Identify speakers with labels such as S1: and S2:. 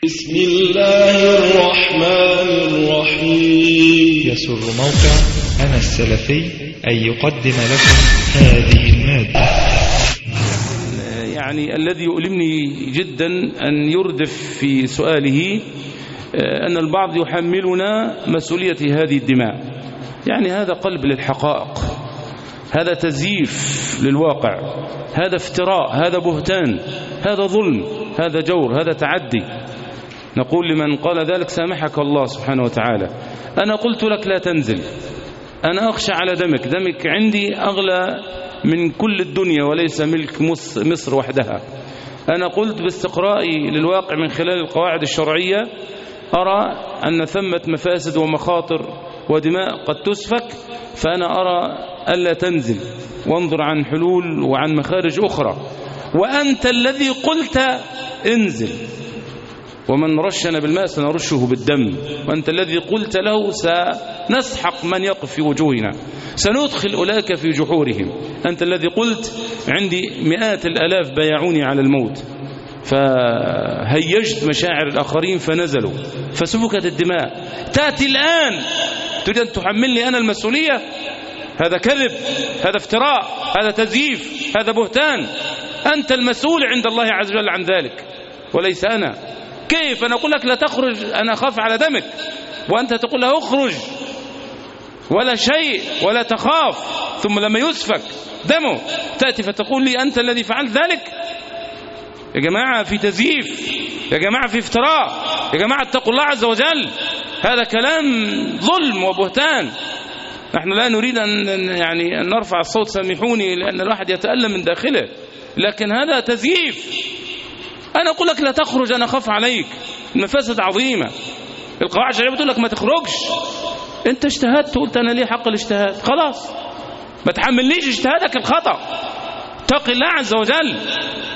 S1: بسم الله الرحمن الرحيم.
S2: يسر موقع أنا السلفي أن يقدم لكم هذه المادة.
S3: يعني الذي يؤلمني جدا أن يردف في سؤاله أن البعض يحملنا مسؤولية هذه الدماء. يعني هذا قلب للحقائق، هذا تزييف للواقع، هذا افتراء، هذا بهتان، هذا ظلم، هذا جور، هذا تعدي. نقول لمن قال ذلك سامحك الله سبحانه وتعالى. أنا قلت لك لا تنزل، أنا أخشى على دمك، دمك عندي أغلى من كل الدنيا وليس ملك مصر وحدها. أنا قلت باستقرائي للواقع من خلال القواعد الشرعية أرى أن ثمة مفاسد ومخاطر ودماء قد تسفك، فأنا أرى ألا تنزل وانظر عن حلول وعن مخارج أخرى. وأنت الذي قلت انزل، ومن رشنا بالماء سنرشه بالدم، وأنت الذي قلت له سنسحق من يقف في وجوهنا، سندخل أولئك في جحورهم. أنت الذي قلت عندي مئات الآلاف بايعوني على الموت، فهيجت مشاعر الآخرين فنزلوا فسفكت الدماء. تأتي الآن تريد أن تحملني أنا المسؤولية؟ هذا كذب، هذا افتراء، هذا تزييف، هذا بهتان. أنت المسؤول عند الله عز وجل عن ذلك وليس أنا. كيف أنا أقول لك لا تخرج، أنا أخاف على دمك، وأنت تقول له اخرج ولا شيء ولا تخاف، ثم لما يسفك دمه تأتي فتقول لي أنت الذي فعلت ذلك؟ يا جماعة في تزييف، يا جماعة في افتراء، يا جماعة اتقوا الله عز وجل. هذا كلام ظلم وبهتان. نحن لا نريد أن نرفع الصوت، سامحوني، لأن الواحد يتألم من داخله، لكن هذا تزييف. أنا أقول لك لا تخرج، أنا أخاف عليك، المفاسد عظيمة. القواعد الشرعية بتقول لك ما تخرجش. أنت اجتهدت، قلت أنا لي حق الاجتهاد، خلاص ما تحملنيش اجتهادك الخطأ. اتق الله عز وجل.